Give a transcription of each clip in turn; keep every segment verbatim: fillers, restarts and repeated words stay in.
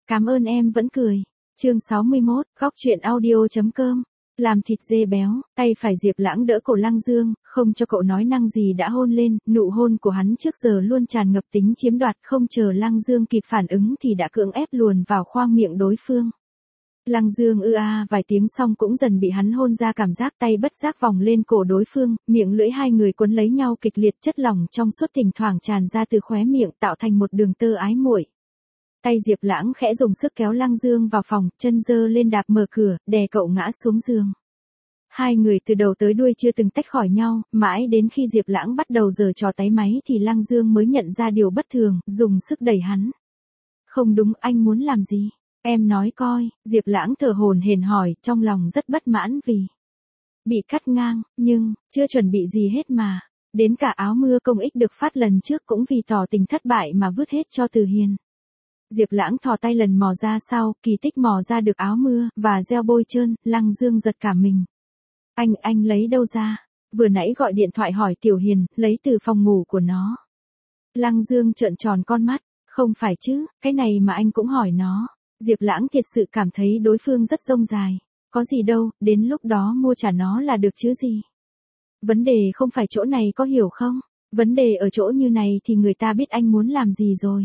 Cảm ơn em vẫn cười. Chương sáu mươi mốt, góc truyện audio chấm com. Làm thịt dê béo, tay phải Diệp Lãng đỡ cổ Lăng Dương, không cho cậu nói năng gì đã hôn lên, nụ hôn của hắn trước giờ luôn tràn ngập tính chiếm đoạt, không chờ Lăng Dương kịp phản ứng thì đã cưỡng ép luồn vào khoang miệng đối phương. Lăng Dương ư a vài tiếng xong cũng dần bị hắn hôn ra cảm giác tay bất giác vòng lên cổ đối phương, miệng lưỡi hai người quấn lấy nhau kịch liệt, chất lỏng trong suốt thỉnh thoảng tràn ra từ khóe miệng tạo thành một đường tơ ái muội. Tay Diệp Lãng khẽ dùng sức kéo Lăng Dương vào phòng, chân giơ lên đạp mở cửa, đè cậu ngã xuống giường. Hai người từ đầu tới đuôi chưa từng tách khỏi nhau, mãi đến khi Diệp Lãng bắt đầu giở trò táy máy thì Lăng Dương mới nhận ra điều bất thường, dùng sức đẩy hắn. Không đúng, anh muốn làm gì? Em nói coi, Diệp Lãng thở hổn hển hỏi, trong lòng rất bất mãn vì bị cắt ngang, nhưng, chưa chuẩn bị gì hết mà. Đến cả áo mưa công ích được phát lần trước cũng vì tỏ tình thất bại mà vứt hết cho Từ Hiền. Diệp Lãng thò tay lần mò ra sau, kỳ tích mò ra được áo mưa, và gel bôi trơn, Lăng Dương giật cả mình. Anh, anh lấy đâu ra? Vừa nãy gọi điện thoại hỏi Tiểu Hiền, lấy từ phòng ngủ của nó. Lăng Dương trợn tròn con mắt, không phải chứ, cái này mà anh cũng hỏi nó. Diệp Lãng thiệt sự cảm thấy đối phương rất rông dài. Có gì đâu, đến lúc đó mua trả nó là được chứ gì. Vấn đề không phải chỗ này có hiểu không? Vấn đề ở chỗ như này thì người ta biết anh muốn làm gì rồi.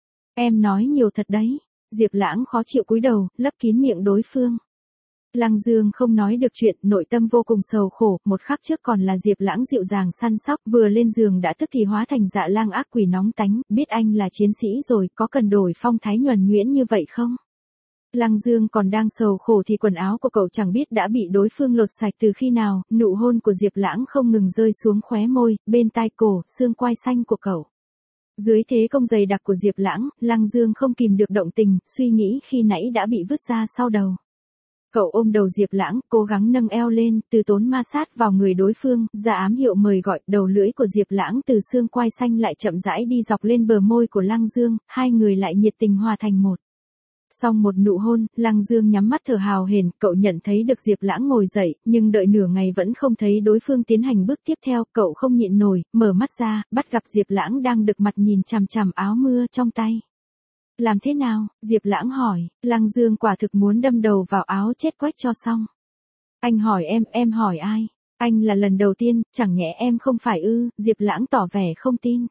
Em nói nhiều thật đấy. Diệp Lãng khó chịu cúi đầu, lấp kín miệng đối phương. Lăng Dương không nói được chuyện, nội tâm vô cùng sầu khổ, một khắc trước còn là Diệp Lãng dịu dàng săn sóc, vừa lên giường đã tức thì hóa thành dạ lang ác quỷ nóng tánh, biết anh là chiến sĩ rồi, có cần đổi phong thái nhuần nhuyễn như vậy không? Lăng Dương còn đang sầu khổ thì quần áo của cậu chẳng biết đã bị đối phương lột sạch từ khi nào, nụ hôn của Diệp Lãng không ngừng rơi xuống khóe môi, bên tai cổ, xương quai xanh của cậu. Dưới thế công dày đặc của Diệp Lãng, Lăng Dương không kìm được động tình, suy nghĩ khi nãy đã bị vứt ra sau đầu. Cậu ôm đầu Diệp Lãng, cố gắng nâng eo lên, từ tốn ma sát vào người đối phương, ra ám hiệu mời gọi, đầu lưỡi của Diệp Lãng từ xương quai xanh lại chậm rãi đi dọc lên bờ môi của Lăng Dương, hai người lại nhiệt tình hòa thành một. Xong một nụ hôn, Lăng Dương nhắm mắt thở hào hển, cậu nhận thấy được Diệp Lãng ngồi dậy, nhưng đợi nửa ngày vẫn không thấy đối phương tiến hành bước tiếp theo, cậu không nhịn nổi, mở mắt ra, bắt gặp Diệp Lãng đang đực mặt nhìn chằm chằm áo mưa trong tay. Làm thế nào? Diệp Lãng hỏi, Lăng Dương quả thực muốn đâm đầu vào áo chết quách cho xong. Anh hỏi em, em hỏi ai? Anh là lần đầu tiên, chẳng nhẽ em không phải ư? Diệp Lãng tỏ vẻ không tin.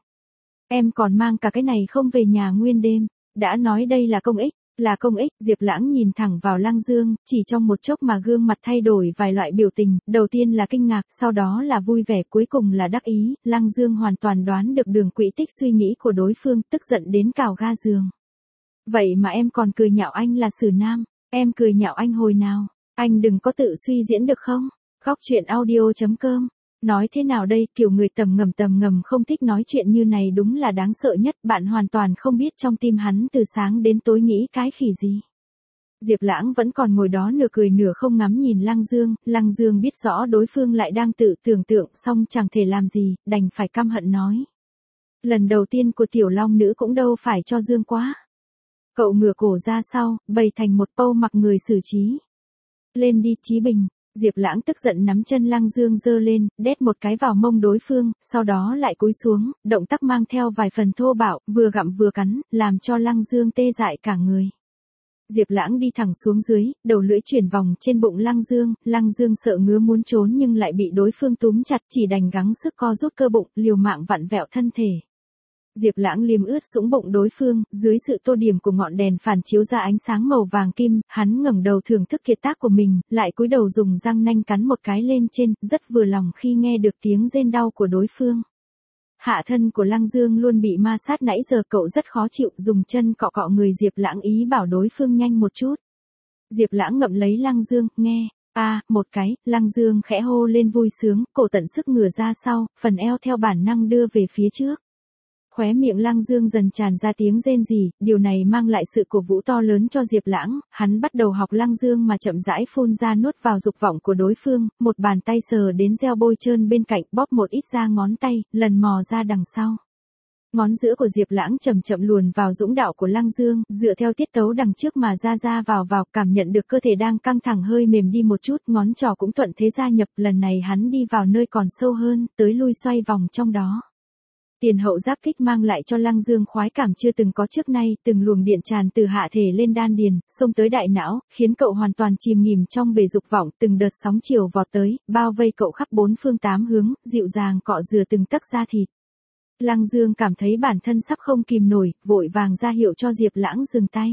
Em còn mang cả cái này không về nhà nguyên đêm, đã nói đây là công ích. Là công ích, Diệp Lãng nhìn thẳng vào Lăng Dương, chỉ trong một chốc mà gương mặt thay đổi vài loại biểu tình, đầu tiên là kinh ngạc, sau đó là vui vẻ, cuối cùng là đắc ý, Lăng Dương hoàn toàn đoán được đường quỹ tích suy nghĩ của đối phương, tức giận đến cào ga giường. Vậy mà em còn cười nhạo anh là xử nam, em cười nhạo anh hồi nào, anh đừng có tự suy diễn được không? Góc truyện audio chấm com. Nói thế nào đây, kiểu người tầm ngầm tầm ngầm không thích nói chuyện như này đúng là đáng sợ nhất, bạn hoàn toàn không biết trong tim hắn từ sáng đến tối nghĩ cái khỉ gì. Diệp Lãng vẫn còn ngồi đó nửa cười nửa không ngắm nhìn Lăng Dương, Lăng Dương biết rõ đối phương lại đang tự tưởng tượng xong chẳng thể làm gì, đành phải căm hận nói. Lần đầu tiên của tiểu long nữ cũng đâu phải cho Dương quá. Cậu ngửa cổ ra sau, bày thành một pâu mặc người xử trí. Lên đi Chí Bình. Diệp Lãng tức giận nắm chân Lăng Dương giơ lên, đét một cái vào mông đối phương, sau đó lại cúi xuống, động tác mang theo vài phần thô bạo, vừa gặm vừa cắn, làm cho Lăng Dương tê dại cả người. Diệp Lãng đi thẳng xuống dưới, đầu lưỡi chuyển vòng trên bụng Lăng Dương, Lăng Dương sợ ngứa muốn trốn nhưng lại bị đối phương túm chặt, chỉ đành gắng sức co rút cơ bụng, liều mạng vặn vẹo thân thể. Diệp Lãng liếm ướt sũng bụng đối phương, dưới sự tô điểm của ngọn đèn phản chiếu ra ánh sáng màu vàng kim, hắn ngẩng đầu thưởng thức kiệt tác của mình, lại cúi đầu dùng răng nanh cắn một cái lên trên, rất vừa lòng khi nghe được tiếng rên đau của đối phương. Hạ thân của Lăng Dương luôn bị ma sát nãy giờ, cậu rất khó chịu, dùng chân cọ cọ người Diệp Lãng ý bảo đối phương nhanh một chút. Diệp Lãng ngậm lấy Lăng Dương, nghe, a à, một cái, Lăng Dương khẽ hô lên vui sướng, cổ tận sức ngửa ra sau, phần eo theo bản năng đưa về phía trước. Khóe miệng Lăng Dương dần tràn ra tiếng rên rỉ, điều này mang lại sự cổ vũ to lớn cho Diệp Lãng, hắn bắt đầu học Lăng Dương mà chậm rãi phun ra nuốt vào dục vọng của đối phương, một bàn tay sờ đến gel bôi trơn bên cạnh, bóp một ít ra ngón tay, lần mò ra đằng sau. Ngón giữa của Diệp Lãng chậm chậm luồn vào dũng đạo của Lăng Dương, dựa theo tiết tấu đằng trước mà ra ra vào vào, cảm nhận được cơ thể đang căng thẳng hơi mềm đi một chút, ngón trỏ cũng thuận thế gia nhập, lần này hắn đi vào nơi còn sâu hơn, tới lui xoay vòng trong đó. Tiền hậu giáp kích mang lại cho Lăng Dương khoái cảm chưa từng có trước nay, từng luồng điện tràn từ hạ thể lên đan điền, xông tới đại não, khiến cậu hoàn toàn chìm nghỉm trong bể dục vọng, từng đợt sóng chiều vọt tới, bao vây cậu khắp bốn phương tám hướng, dịu dàng cọ rửa từng tấc da thịt. Lăng Dương cảm thấy bản thân sắp không kìm nổi, vội vàng ra hiệu cho Diệp Lãng dừng tay.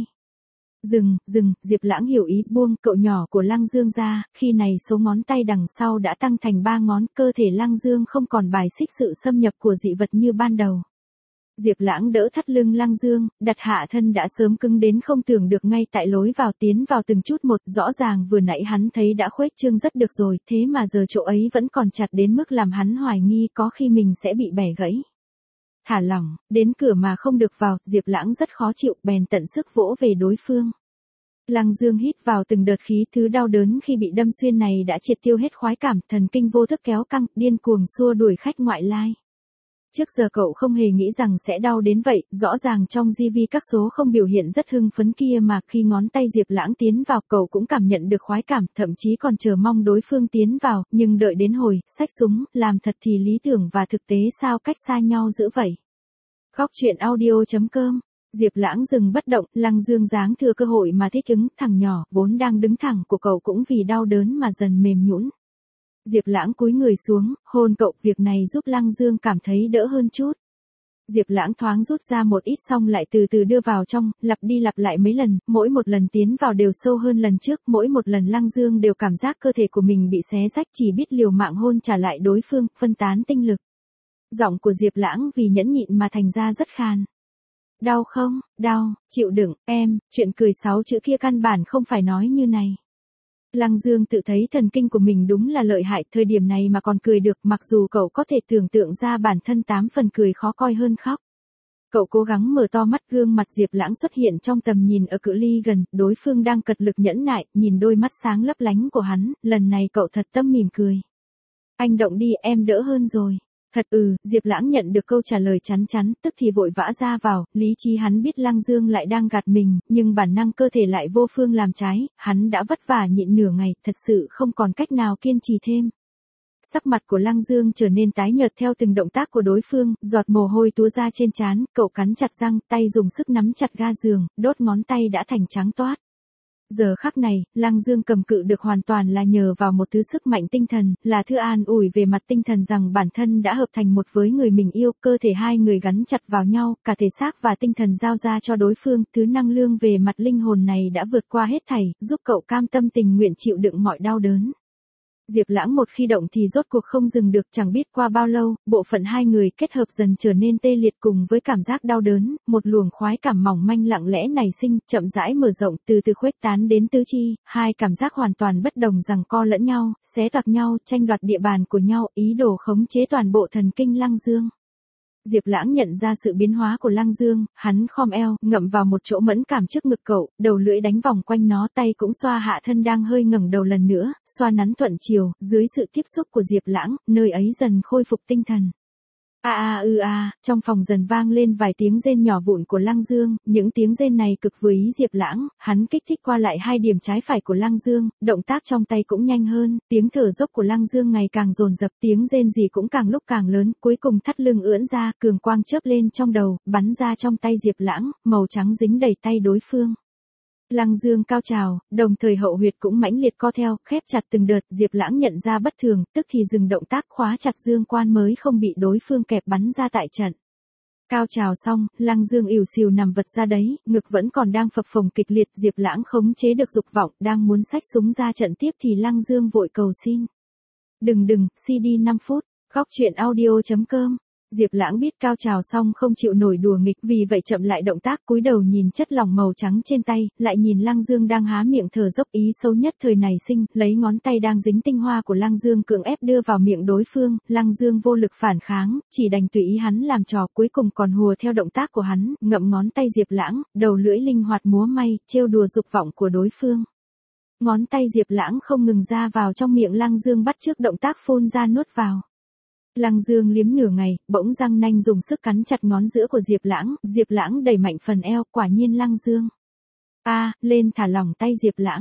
Dừng, dừng, Diệp Lãng hiểu ý buông cậu nhỏ của Lăng Dương ra, khi này số ngón tay đằng sau đã tăng thành ba ngón, cơ thể Lăng Dương không còn bài xích sự xâm nhập của dị vật như ban đầu. Diệp Lãng đỡ thắt lưng Lăng Dương, đặt hạ thân đã sớm cứng đến không tưởng được ngay tại lối vào tiến vào từng chút một, rõ ràng vừa nãy hắn thấy đã khuếch trương rất được rồi, thế mà giờ chỗ ấy vẫn còn chặt đến mức làm hắn hoài nghi có khi mình sẽ bị bẻ gãy. Thả lỏng, đến cửa mà không được vào, Diệp Lãng rất khó chịu, bèn tận sức vỗ về đối phương. Lăng Dương hít vào từng đợt khí thứ đau đớn khi bị đâm xuyên này đã triệt tiêu hết khoái cảm, thần kinh vô thức kéo căng, điên cuồng xua đuổi khách ngoại lai. Trước giờ cậu không hề nghĩ rằng sẽ đau đến vậy, rõ ràng trong gi vi các số không biểu hiện rất hưng phấn kia mà khi ngón tay Diệp Lãng tiến vào cậu cũng cảm nhận được khoái cảm, thậm chí còn chờ mong đối phương tiến vào, nhưng đợi đến hồi, xách súng, làm thật thì lý tưởng và thực tế sao cách xa nhau dữ vậy. Khóc chuyện audio chấm com. Diệp Lãng dừng bất động, Lăng Dương giáng thừa cơ hội mà thích ứng, thằng nhỏ, vốn đang đứng thẳng của cậu cũng vì đau đớn mà dần mềm nhũn. Diệp Lãng cúi người xuống, hôn cậu, việc này giúp Lăng Dương cảm thấy đỡ hơn chút. Diệp Lãng thoáng rút ra một ít xong lại từ từ đưa vào trong, lặp đi lặp lại mấy lần, mỗi một lần tiến vào đều sâu hơn lần trước, mỗi một lần Lăng Dương đều cảm giác cơ thể của mình bị xé rách, chỉ biết liều mạng hôn trả lại đối phương, phân tán tinh lực. Giọng của Diệp Lãng vì nhẫn nhịn mà thành ra rất khàn. Đau không? Đau, chịu đựng, em, chuyện cười sáu chữ kia căn bản không phải nói như này. Lăng Dương tự thấy thần kinh của mình đúng là lợi hại, thời điểm này mà còn cười được, mặc dù cậu có thể tưởng tượng ra bản thân tám phần cười khó coi hơn khóc. Cậu cố gắng mở to mắt, gương mặt Diệp Lãng xuất hiện trong tầm nhìn ở cự ly gần, đối phương đang cật lực nhẫn nại, nhìn đôi mắt sáng lấp lánh của hắn, lần này cậu thật tâm mỉm cười. Anh động đi, em đỡ hơn rồi. Thật ừ, Diệp Lãng nhận được câu trả lời chắn chắn, tức thì vội vã ra vào, lý trí hắn biết Lăng Dương lại đang gạt mình, nhưng bản năng cơ thể lại vô phương làm trái, hắn đã vất vả nhịn nửa ngày, thật sự không còn cách nào kiên trì thêm. Sắc mặt của Lăng Dương trở nên tái nhợt theo từng động tác của đối phương, giọt mồ hôi túa ra trên trán, cậu cắn chặt răng, tay dùng sức nắm chặt ga giường, đốt ngón tay đã thành trắng toát. Giờ khắc này, Lăng Dương cầm cự được hoàn toàn là nhờ vào một thứ sức mạnh tinh thần, là thứ an ủi về mặt tinh thần rằng bản thân đã hợp thành một với người mình yêu, cơ thể hai người gắn chặt vào nhau, cả thể xác và tinh thần giao ra cho đối phương, thứ năng lượng về mặt linh hồn này đã vượt qua hết thảy, giúp cậu cam tâm tình nguyện chịu đựng mọi đau đớn. Diệp Lãng một khi động thì rốt cuộc không dừng được, chẳng biết qua bao lâu, bộ phận hai người kết hợp dần trở nên tê liệt cùng với cảm giác đau đớn, một luồng khoái cảm mỏng manh lặng lẽ nảy sinh, chậm rãi mở rộng, từ từ khuếch tán đến tứ chi, hai cảm giác hoàn toàn bất đồng giằng co lẫn nhau, xé toạc nhau, tranh đoạt địa bàn của nhau, ý đồ khống chế toàn bộ thần kinh Lăng Dương. Diệp Lãng nhận ra sự biến hóa của Lăng Dương, hắn khom eo, ngậm vào một chỗ mẫn cảm trước ngực cậu, đầu lưỡi đánh vòng quanh nó, tay cũng xoa hạ thân đang hơi ngẩng đầu lần nữa, xoa nắn thuận chiều, dưới sự tiếp xúc của Diệp Lãng, nơi ấy dần khôi phục tinh thần. A a ư a, trong phòng dần vang lên vài tiếng rên nhỏ vụn của Lăng Dương, những tiếng rên này cực vừa ý Diệp Lãng, hắn kích thích qua lại hai điểm trái phải của Lăng Dương, động tác trong tay cũng nhanh hơn, tiếng thở dốc của Lăng Dương ngày càng dồn dập, tiếng rên rỉ cũng càng lúc càng lớn, cuối cùng thắt lưng ưỡn ra, cường quang chớp lên trong đầu, bắn ra trong tay Diệp Lãng, màu trắng dính đầy tay đối phương. Lăng Dương cao trào, đồng thời hậu huyệt cũng mãnh liệt co theo, khép chặt từng đợt, Diệp Lãng nhận ra bất thường, tức thì dừng động tác, khóa chặt dương quan mới không bị đối phương kẹp bắn ra tại trận. Cao trào xong, Lăng Dương ỉu xìu nằm vật ra đấy, ngực vẫn còn đang phập phồng kịch liệt, Diệp Lãng khống chế được dục vọng, đang muốn xách súng ra trận tiếp thì Lăng Dương vội cầu xin. Đừng đừng, xê đê năm phút, khóc chuyện audio chấm com. Diệp Lãng biết cao trào xong không chịu nổi đùa nghịch, vì vậy chậm lại động tác, cúi đầu nhìn chất lỏng màu trắng trên tay, lại nhìn Lăng Dương đang há miệng thở dốc, ý xấu nhất thời này sinh, lấy ngón tay đang dính tinh hoa của Lăng Dương cưỡng ép đưa vào miệng đối phương, Lăng Dương vô lực phản kháng, chỉ đành tùy ý hắn làm trò, cuối cùng còn hùa theo động tác của hắn, ngậm ngón tay Diệp Lãng, đầu lưỡi linh hoạt múa may, trêu đùa dục vọng của đối phương. Ngón tay Diệp Lãng không ngừng ra vào trong miệng Lăng Dương bắt chước động tác phun ra nuốt vào. Lăng Dương liếm nửa ngày, bỗng răng nanh dùng sức cắn chặt ngón giữa của Diệp Lãng, Diệp Lãng đẩy mạnh phần eo, quả nhiên Lăng Dương. A, lên thả lỏng tay Diệp Lãng.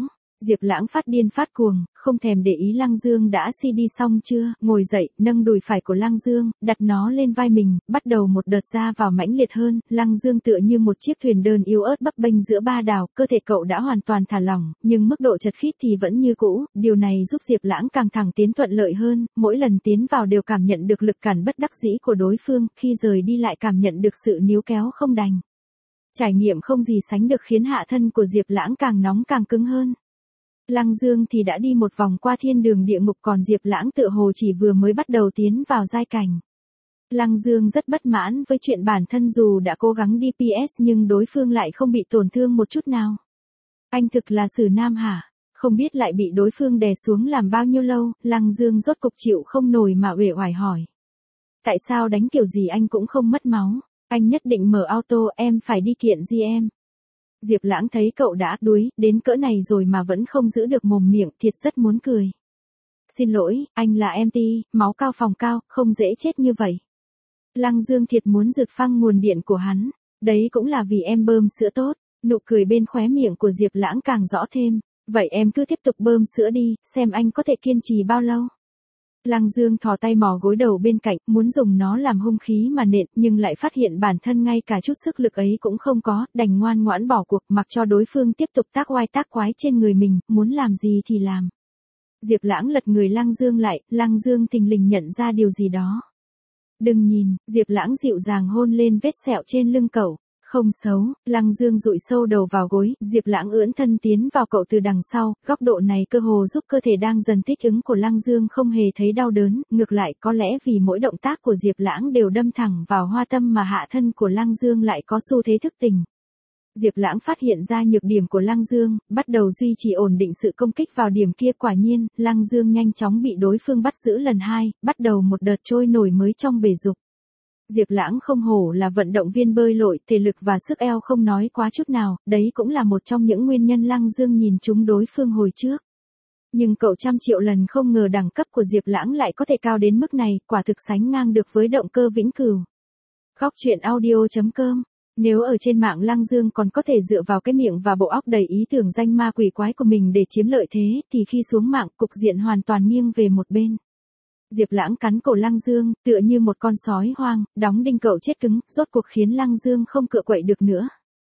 Diệp Lãng phát điên phát cuồng, không thèm để ý Lăng Dương đã xê đê xong chưa, ngồi dậy, nâng đùi phải của Lăng Dương, đặt nó lên vai mình, bắt đầu một đợt ra vào mãnh liệt hơn, Lăng Dương tựa như một chiếc thuyền đơn yếu ớt bấp bênh giữa ba đảo, cơ thể cậu đã hoàn toàn thả lỏng, nhưng mức độ chật khít thì vẫn như cũ, điều này giúp Diệp Lãng càng thẳng tiến thuận lợi hơn, mỗi lần tiến vào đều cảm nhận được lực cản bất đắc dĩ của đối phương, khi rời đi lại cảm nhận được sự níu kéo không đành. Trải nghiệm không gì sánh được khiến hạ thân của Diệp Lãng càng nóng càng cứng hơn. Lăng Dương thì đã đi một vòng qua thiên đường địa ngục, còn Diệp Lãng tựa hồ chỉ vừa mới bắt đầu tiến vào giai cảnh. Lăng Dương rất bất mãn với chuyện bản thân dù đã cố gắng đê pê ét nhưng đối phương lại không bị tổn thương một chút nào. Anh thực là sử nam hả? Không biết lại bị đối phương đè xuống làm bao nhiêu lâu, Lăng Dương rốt cục chịu không nổi mà uể oải hỏi. Tại sao đánh kiểu gì anh cũng không mất máu? Anh nhất định mở auto, em phải đi kiện giê em. Diệp Lãng thấy cậu đã đuối đến cỡ này rồi mà vẫn không giữ được mồm miệng, thiệt rất muốn cười. Xin lỗi, anh là em tê, máu cao phòng cao, không dễ chết như vậy. Lăng Dương thiệt muốn rượt phăng nguồn điện của hắn, đấy cũng là vì em bơm sữa tốt, nụ cười bên khóe miệng của Diệp Lãng càng rõ thêm, vậy em cứ tiếp tục bơm sữa đi, xem anh có thể kiên trì bao lâu. Lăng Dương thò tay mò gối đầu bên cạnh, muốn dùng nó làm hung khí mà nện, nhưng lại phát hiện bản thân ngay cả chút sức lực ấy cũng không có, đành ngoan ngoãn bỏ cuộc, mặc cho đối phương tiếp tục tác oai tác quái trên người mình, muốn làm gì thì làm. Diệp Lãng lật người Lăng Dương lại, Lăng Dương thình lình nhận ra điều gì đó. Đừng nhìn, Diệp Lãng dịu dàng hôn lên vết sẹo trên lưng cậu. Không xấu, Lăng Dương dụi sâu đầu vào gối, Diệp Lãng ưỡn thân tiến vào cậu từ đằng sau, góc độ này cơ hồ giúp cơ thể đang dần thích ứng của Lăng Dương không hề thấy đau đớn, ngược lại có lẽ vì mỗi động tác của Diệp Lãng đều đâm thẳng vào hoa tâm mà hạ thân của Lăng Dương lại có xu thế thức tỉnh. Diệp Lãng phát hiện ra nhược điểm của Lăng Dương, bắt đầu duy trì ổn định sự công kích vào điểm kia, quả nhiên, Lăng Dương nhanh chóng bị đối phương bắt giữ lần hai, bắt đầu một đợt trôi nổi mới trong bể dục. Diệp Lãng không hổ là vận động viên bơi lội, thể lực và sức eo không nói quá chút nào, đấy cũng là một trong những nguyên nhân Lăng Dương nhìn trúng đối phương hồi trước. Nhưng cậu trăm triệu lần không ngờ đẳng cấp của Diệp Lãng lại có thể cao đến mức này, quả thực sánh ngang được với động cơ vĩnh cửu. Góc truyện audio chấm com. Nếu ở trên mạng Lăng Dương còn có thể dựa vào cái miệng và bộ óc đầy ý tưởng danh ma quỷ quái của mình để chiếm lợi thế, thì khi xuống mạng, cục diện hoàn toàn nghiêng về một bên. Diệp Lãng cắn cổ Lăng Dương, tựa như một con sói hoang, đóng đinh cậu chết cứng, rốt cuộc khiến Lăng Dương không cựa quậy được nữa.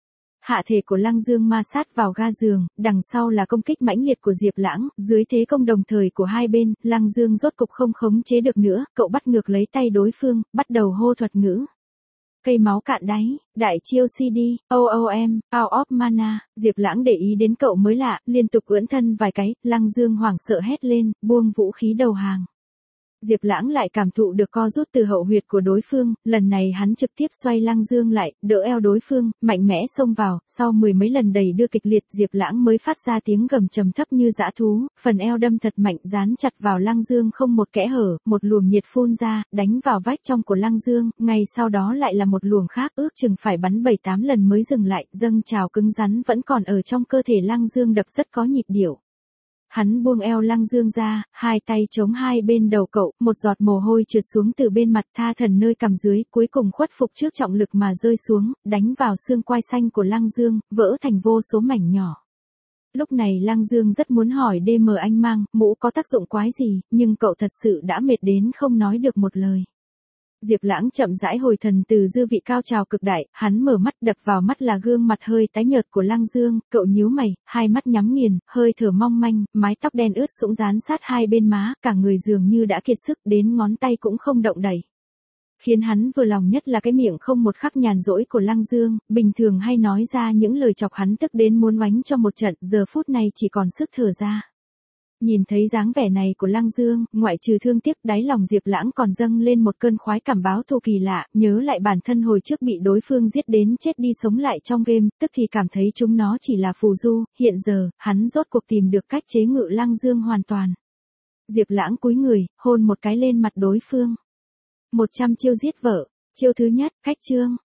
Hạ thể của Lăng Dương ma sát vào ga giường, đằng sau là công kích mãnh liệt của Diệp Lãng, dưới thế công đồng thời của hai bên, Lăng Dương rốt cục không khống chế được nữa, cậu bắt ngược lấy tay đối phương, bắt đầu hô thuật ngữ. Cây máu cạn đáy, đại chiêu xê đê, o o em, out of mana, Diệp Lãng để ý đến cậu mới lạ, liên tục ưỡn thân vài cái, Lăng Dương hoảng sợ hét lên, buông vũ khí đầu hàng. Diệp Lãng lại cảm thụ được co rút từ hậu huyệt của đối phương, lần này hắn trực tiếp xoay Lăng Dương lại, đỡ eo đối phương, mạnh mẽ xông vào, sau mười mấy lần đẩy đưa kịch liệt Diệp Lãng mới phát ra tiếng gầm trầm thấp như dã thú, phần eo đâm thật mạnh dán chặt vào Lăng Dương không một kẽ hở, một luồng nhiệt phun ra, đánh vào vách trong của Lăng Dương, ngay sau đó lại là một luồng khác ước chừng phải bắn bảy tám lần mới dừng lại, dâng trào cứng rắn vẫn còn ở trong cơ thể Lăng Dương đập rất có nhịp điệu. Hắn buông eo Lăng Dương ra, hai tay chống hai bên đầu cậu, một giọt mồ hôi trượt xuống từ bên mặt tha thần nơi cằm dưới, cuối cùng khuất phục trước trọng lực mà rơi xuống, đánh vào xương quai xanh của Lăng Dương, vỡ thành vô số mảnh nhỏ. Lúc này Lăng Dương rất muốn hỏi đê em anh mang, mũ có tác dụng quái gì, nhưng cậu thật sự đã mệt đến không nói được một lời. Diệp Lãng chậm rãi hồi thần từ dư vị cao trào cực đại, hắn mở mắt, đập vào mắt là gương mặt hơi tái nhợt của Lăng Dương, cậu nhíu mày, hai mắt nhắm nghiền, hơi thở mong manh, mái tóc đen ướt sũng dán sát hai bên má, cả người dường như đã kiệt sức, đến ngón tay cũng không động đậy. Khiến hắn vừa lòng nhất là cái miệng không một khắc nhàn rỗi của Lăng Dương, bình thường hay nói ra những lời chọc hắn tức đến muốn oánh cho một trận, giờ phút này chỉ còn sức thở ra. Nhìn thấy dáng vẻ này của Lăng Dương, ngoại trừ thương tiếc, đáy lòng Diệp Lãng còn dâng lên một cơn khoái cảm báo thù kỳ lạ, nhớ lại bản thân hồi trước bị đối phương giết đến chết đi sống lại trong game, tức thì cảm thấy chúng nó chỉ là phù du, hiện giờ, hắn rốt cuộc tìm được cách chế ngự Lăng Dương hoàn toàn. Diệp Lãng cúi người, hôn một cái lên mặt đối phương. một trăm chiêu giết vợ, chiêu thứ nhất, cách chương.